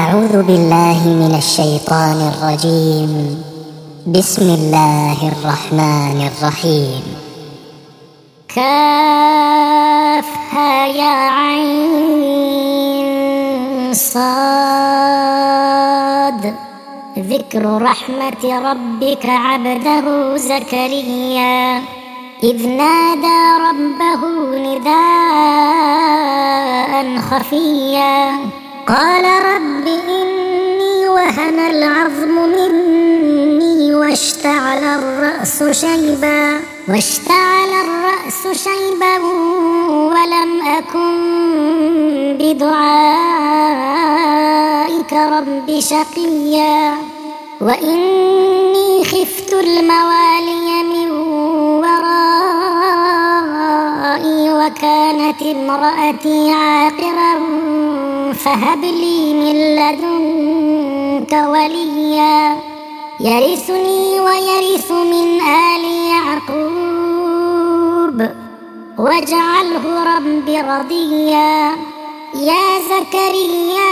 أعوذ بالله من الشيطان الرجيم. بسم الله الرحمن الرحيم. كافها يا عين صاد. ذكر رحمة ربك عبده زكريا إذ نادى ربه نداء خفيا قال رب إني وهن العظم مني واشتعل الرأس شيبا ولم أكن بدعائك رب شقيا وإني خفت الموالي من ورائي وكانت امرأتي عاقرا فهب لي من لدنك وليا يرثني ويرث من آل يعقوب واجعله رب رضيا. يا زكريا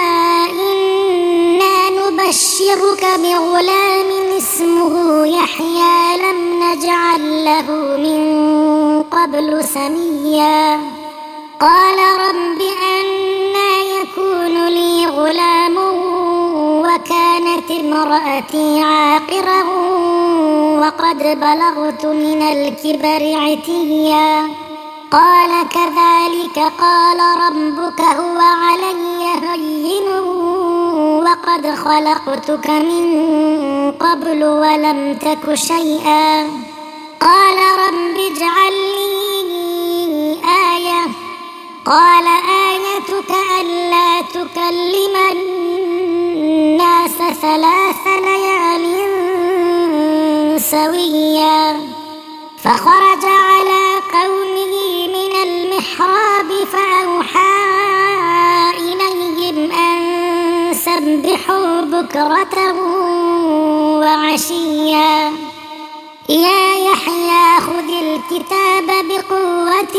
إنا نبشرك بغلام اسمه يحيى لم نجعل له من قبل سميا قال رب أنى يكون لي غلام وكانت امرأتي عاقرا وقد بلغت من الكبر عتيا قال كذلك قال ربك هو علي هين وقد خلقتك من قبل ولم تك شيئا قال رب اجعل لي آية قال آيتك ألا تكلم الناس 3 ليال سويا فخرج على قومه من المحراب فأوحى إليهم أن سبحوا بكرة وعشيا يا يحيى خذ الكتاب بقوة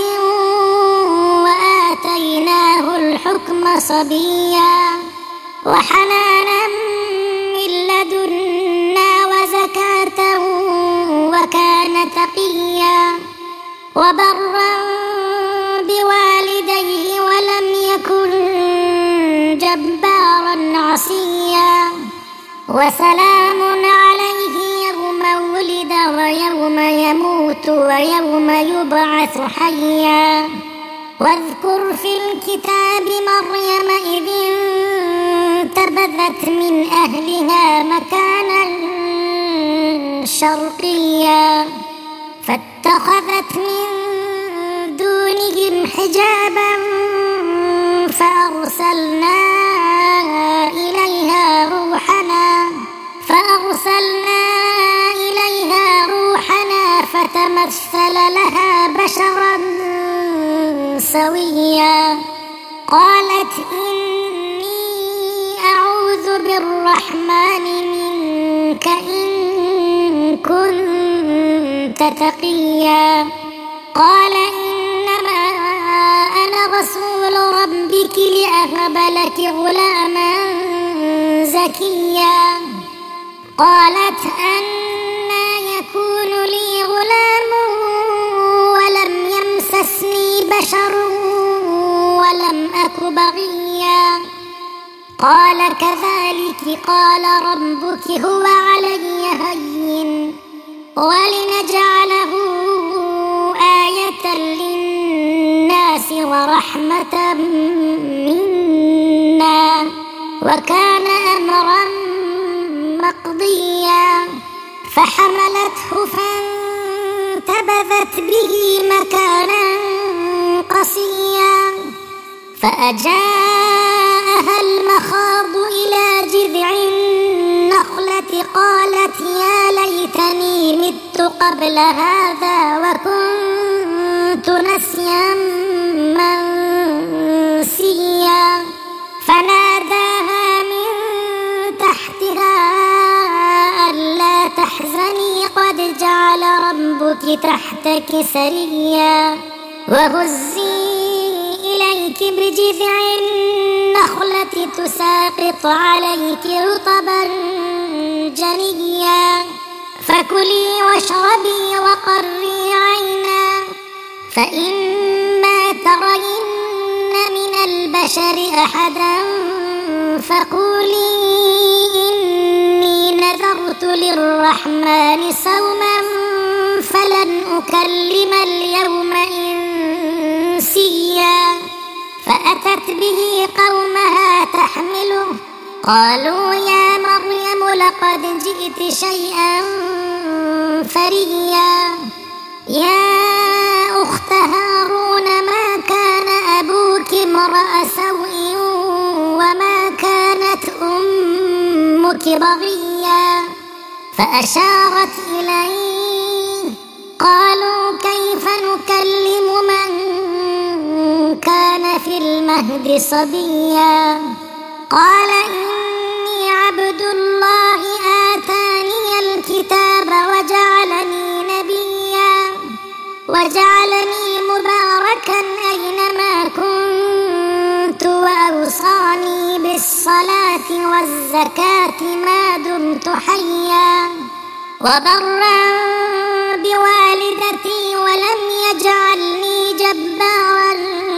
وآتيناه الحكم صبيا وحنانا من لدنا وزكاة وكان تقيا وبرا بوالديه ولم يكن جبارا عصيا وسلام عليه يوم ولد ويوم يموت ويوم يبعث حيا واذكر في الكتاب مريم إذ انتبذت من أهلها مكانا شرقيا فاتخذت من دونهم حجابا فأرسلنا إليها روحنا فتمثل لها بشرا سويا قالت إني أعوذ بالرحمن منك إن كنت تقيا قال إنما أنا رسول ربك لأهب لك غلاما زكيا قالت أنى يكون لي غلام ولم يمسسني بشر ولم أك بغيا قال كذلك قال ربك هو علي هين ولنجعله آية للناس ورحمة منا وكان أمرا مقضيا فحملته فانتبذت به مكانا قصيا فأجاءها المخاض إلى جذع النخلة قالت يا ليتني مت قبل هذا وكنت نسيا منسيا فناداها من تحتها ألا تحزني قد جعل ربك تحتك سريا وهزي إليك بجذع النخلة تساقط عليك رطبا جنيا فكلي واشربي وقري عينا فإما ترين من البشر أحدا فقولي إني نذرت للرحمن صوما فلن أكلم اليوم إنسيا فأتت به قومها تحمله قالوا يا مريم لقد جئت شيئا فريا يا أخت هارون ما كان أبوك امرأ سوء وما كانت أمك بغيا فأشارت إليه قالوا كيف نكلم من كان في المهد صبيا قال إني عبد الله آتاني الكتاب وجعلني مباركا أينما كنت وأوصاني بالصلاة والزكاة ما دمت حيا وبرا بوالدتي ولم يجعلني جبارا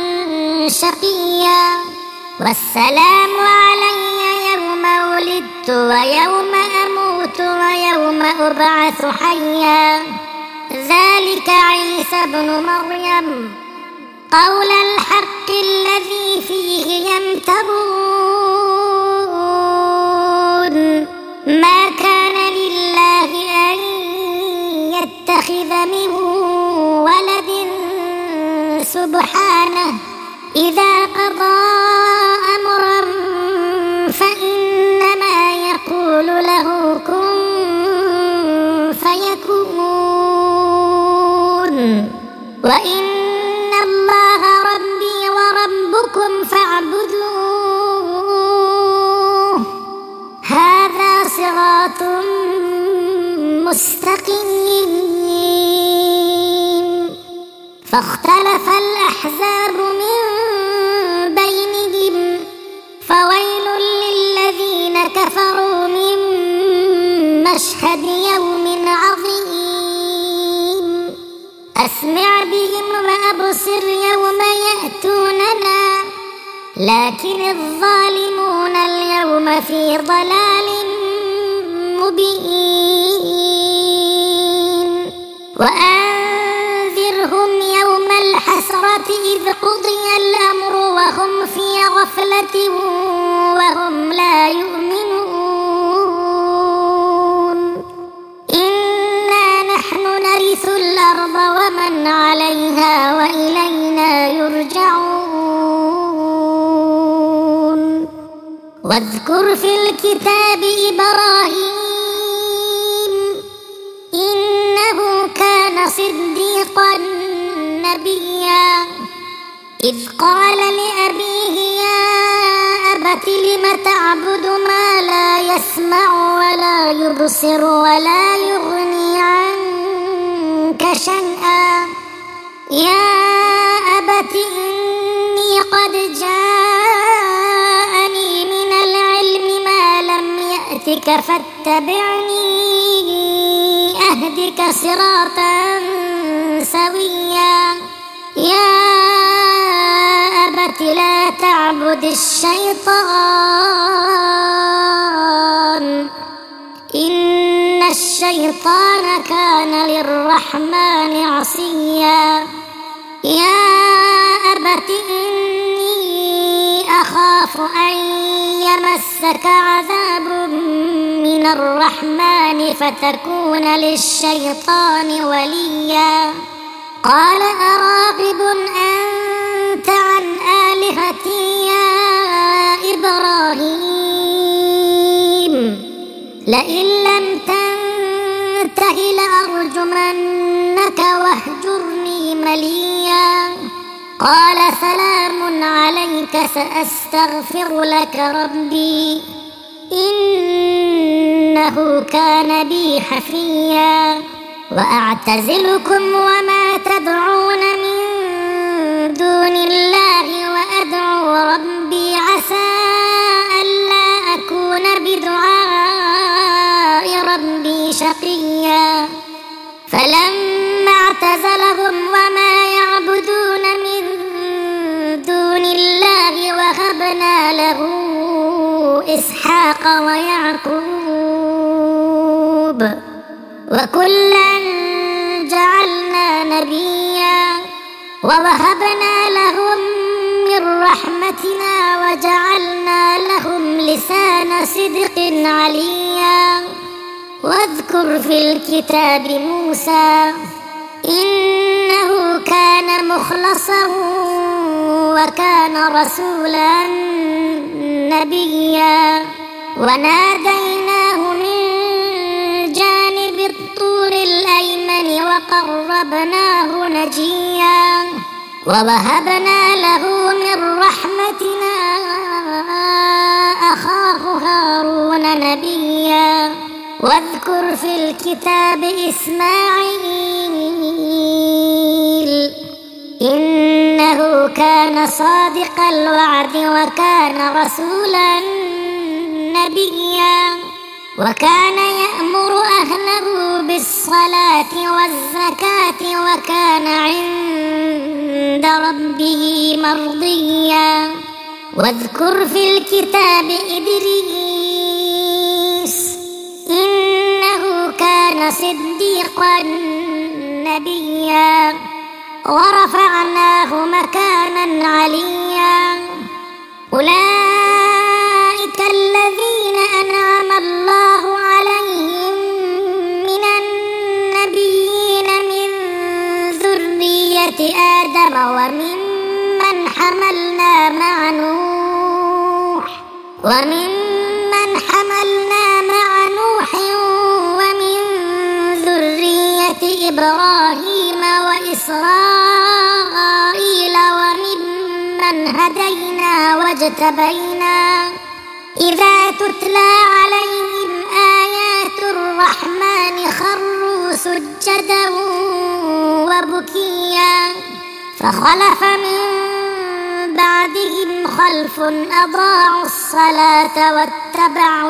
شقيا والسلام علي يوم ولدت ويوم أموت ويوم أبعث حيا ذلك عيسى ابن مريم قول الحق الذي فيه يمترون ما كان لله أن يتخذ من ولد سبحانه إذا قضى أمرا فإنما يقول له كن فيكون وإن الله ربي وربكم فاعبدوه هذا صراط مستقيم فاختلف الأحزاب من بينهم فويل للذين كفروا من مشهد يوم عظيم أسمع بهم وأبصر يوم يأتوننا لكن الظالمون اليوم في ضلال مبين وأنذرهم يوم الحسرة إذ قضي الأمر وهم في غفلة وهم لا يؤمنون إنا نحن نرث الأرض ومن عليها وإلينا يرجعون واذكر في الكتاب إبراهيم إنه كان صديقا نبيا إذ قال لأبيه يا أبت لم تعبد ما لا يسمع ولا يبصر ولا يغني عنك شيئا يا أبت إني قد جاءني من العلم ما لم يأتك فاتبعني أهدك صراطا سويا يا أبت لا تعبد الشيطان إن الشيطان كان للرحمن عصيا يا أبت إني أخاف أن يمسك عذاب من الرحمن فتكون للشيطان وليا قال أراغب أنت عن آلهتي يا إبراهيم لئن لم تنته لأرجمنك واهجرني مليا قال سلام عليك سأستغفر لك ربي إنه كان بي حفيا وأعتزلكم وما تدعون من دون الله وأدعو ربي عسى إسحاق ويعقوب وكلا جعلنا نبيا ووهبنا لهم من رحمتنا وجعلنا لهم لسان صدق عليا واذكر في الكتاب موسى إنه كان مخلصا وكان رسولا نبيا وناديناه من جانب الطور الأيمن وقربناه نجيا ووهبنا له من رحمتنا أخاه هارون نبيا واذكر في الكتاب إسماعيل إنه كان صادق الوعد وكان رسولا نبيا وكان يأمر أهله بالصلاة والزكاة وكان عند ربه مرضيا واذكر في الكتاب إدريس إنه كان صديقا نبيا ورفعناه مكانا عليا أولئك الذين أنعم الله عليهم من النبيين من ذرية آدم وممن حملنا مع نوح ومن ذرية إبراهيم وإسرائيل وممن هدينا واجتبينا إذا تتلى عليهم آيات الرحمن خروا سجدا وبكيا فخلف من بعدهم خلف أضاعوا الصلاة واتبعوا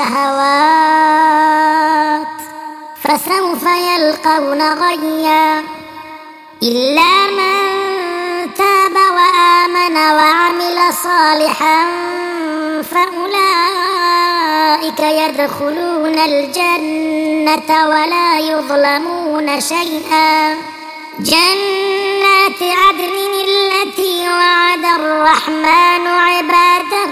الشهوات فسوف يلقون غيا إلا من تاب وآمن وعمل صالحا فأولئك يدخلون الجنة ولا يظلمون شيئا جنات عدن التي وعد الرحمن عباده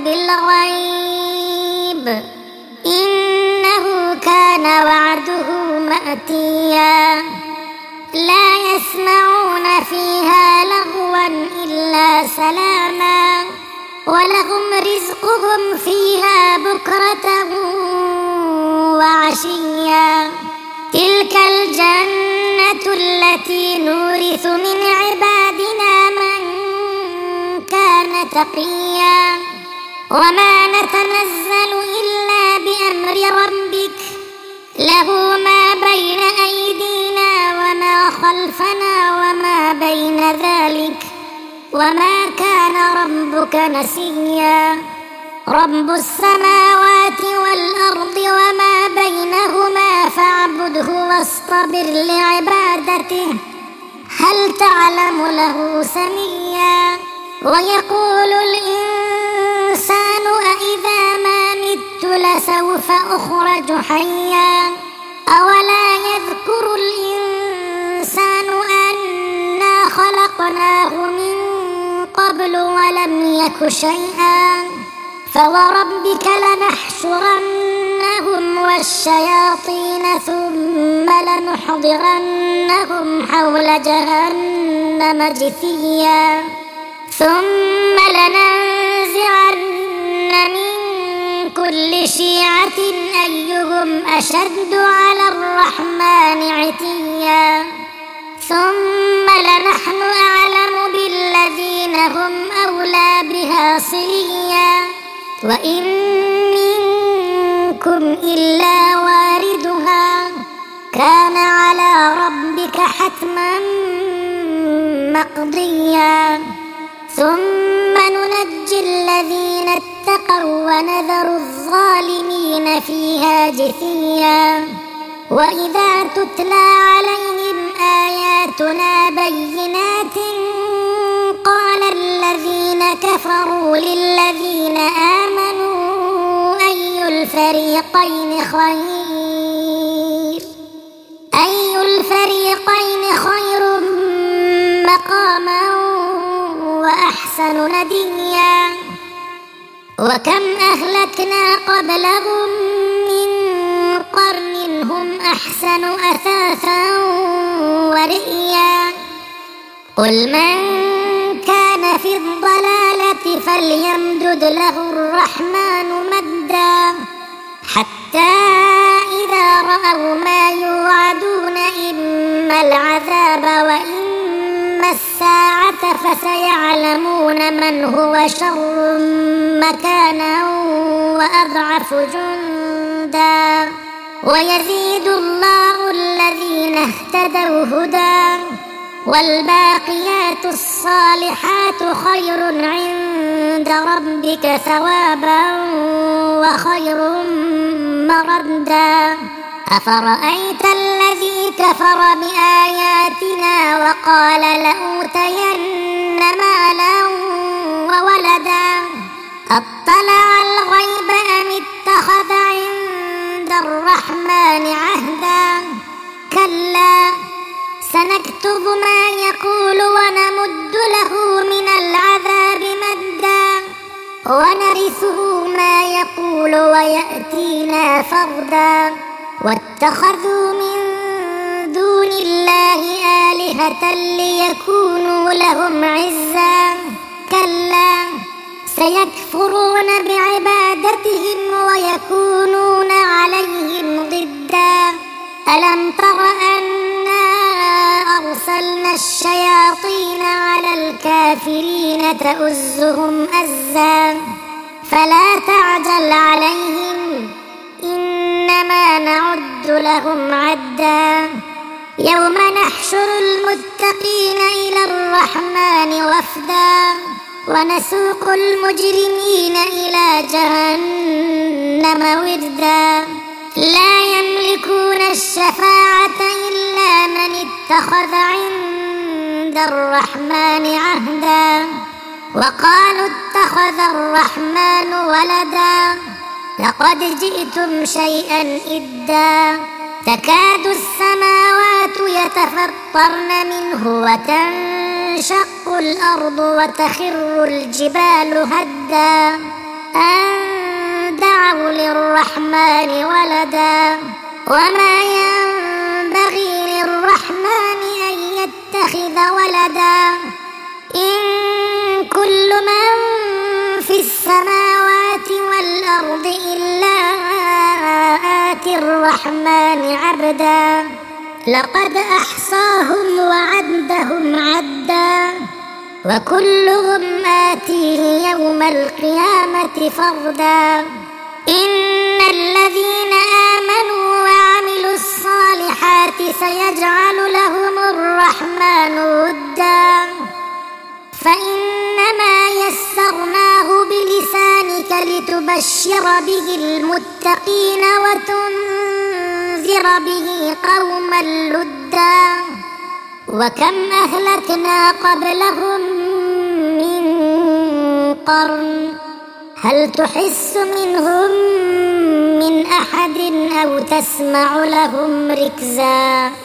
بالغيب إنه كان وعده مأتيا لا يسمعون فيها لغوا إلا سلاما ولهم رزقهم فيها بكرة وعشيا تلك الجنة التي نورث من عبادنا من كان تقيا وما نتنزل إلا بأمر ربك له ما بين أيدينا وما خلفنا وما بين ذلك وما كان ربك نسيا رب السماوات والأرض وما بينهما فاعبده واصطبر لعبادته هل تعلم له سميا ويقول الإنسان أإذا ما مت لسوف أخرج حيا أولا يذكر الإنسان أنا خلقناه من قبل ولم يك شيئا فوربك لنحشرنهم والشياطين ثم لنحضرنهم حول جهنم جثيا ثم لننزعن من كل شيعة أيهم أشد على الرحمن عتيا ثم لنحن أعلم بالذين هم أولى بها صليا وإن منكم إلا واردها كان على ربك حتما مقضيا ثم ننجي الذين اتقوا ونذر الظالمين فيها جثيا وإذا تتلى عليهم آياتنا بينات قال الذين كفروا للذين آمنوا الفريقين خير مقاما وأحسن نديا وكم أهلكنا قبلهم من قرن هم أحسن أثاثا ورئيا قل من كان في الضلالة فليمدد له الرحمن مدا حتى إذا رأوا ما يوعدون إما العذاب وإما الساعة فسيعلمون من هو شر مكانا وأضعف جندا ويزيد الله الذين اهتدوا هدى والباقيات الصالحات خير عند ربك ثوابا وخير مردا أفرأيت الذي كفر بآياتنا وقال لأوتين مالا وولدا أطلع الغيب أم اتخذ عند الرحمن عهدا كلا سنكتب ما يقول ونمد له من العذاب مدا ونرثه ما يقول ويأتينا فردا واتخذوا من دون الله آلهة ليكونوا لهم عزا كلا سيكفرون بعبادتهم ويكونون عليهم ضدا ألم تر أنا أرسلنا الشياطين على الكافرين تؤزهم أزا فلا تعجل عليهم إنما نعد لهم عدا يوم نحشر المتقين إلى الرحمن وفدا ونسوق المجرمين إلى جهنم وردا لا يملكون الشفاعة إلا من اتخذ عند الرحمن عهدا وقالوا اتخذ الرحمن ولدا لقد جئتم شيئا إدا تكاد السماوات يتفطرن منه وتنشق الأرض وتخر الجبال هدا أن دعوا للرحمن ولدا وما ينبغي للرحمن أن يتخذ ولدا إن كل من في السماوات والأرض إلا آتي الرحمن عبدا لقد أحصاهم وعدهم عدا وكلهم آتيه يوم القيامة فردا إن الذين آمنوا وعملوا الصالحات سيجعل لهم الرحمن ودا فإنما يسرناه بلسانك لتبشر به المتقين وتنذر به قوما لدا وكم أهلكنا قبلهم من قرن هل تحس منهم من أحد أو تسمع لهم ركزا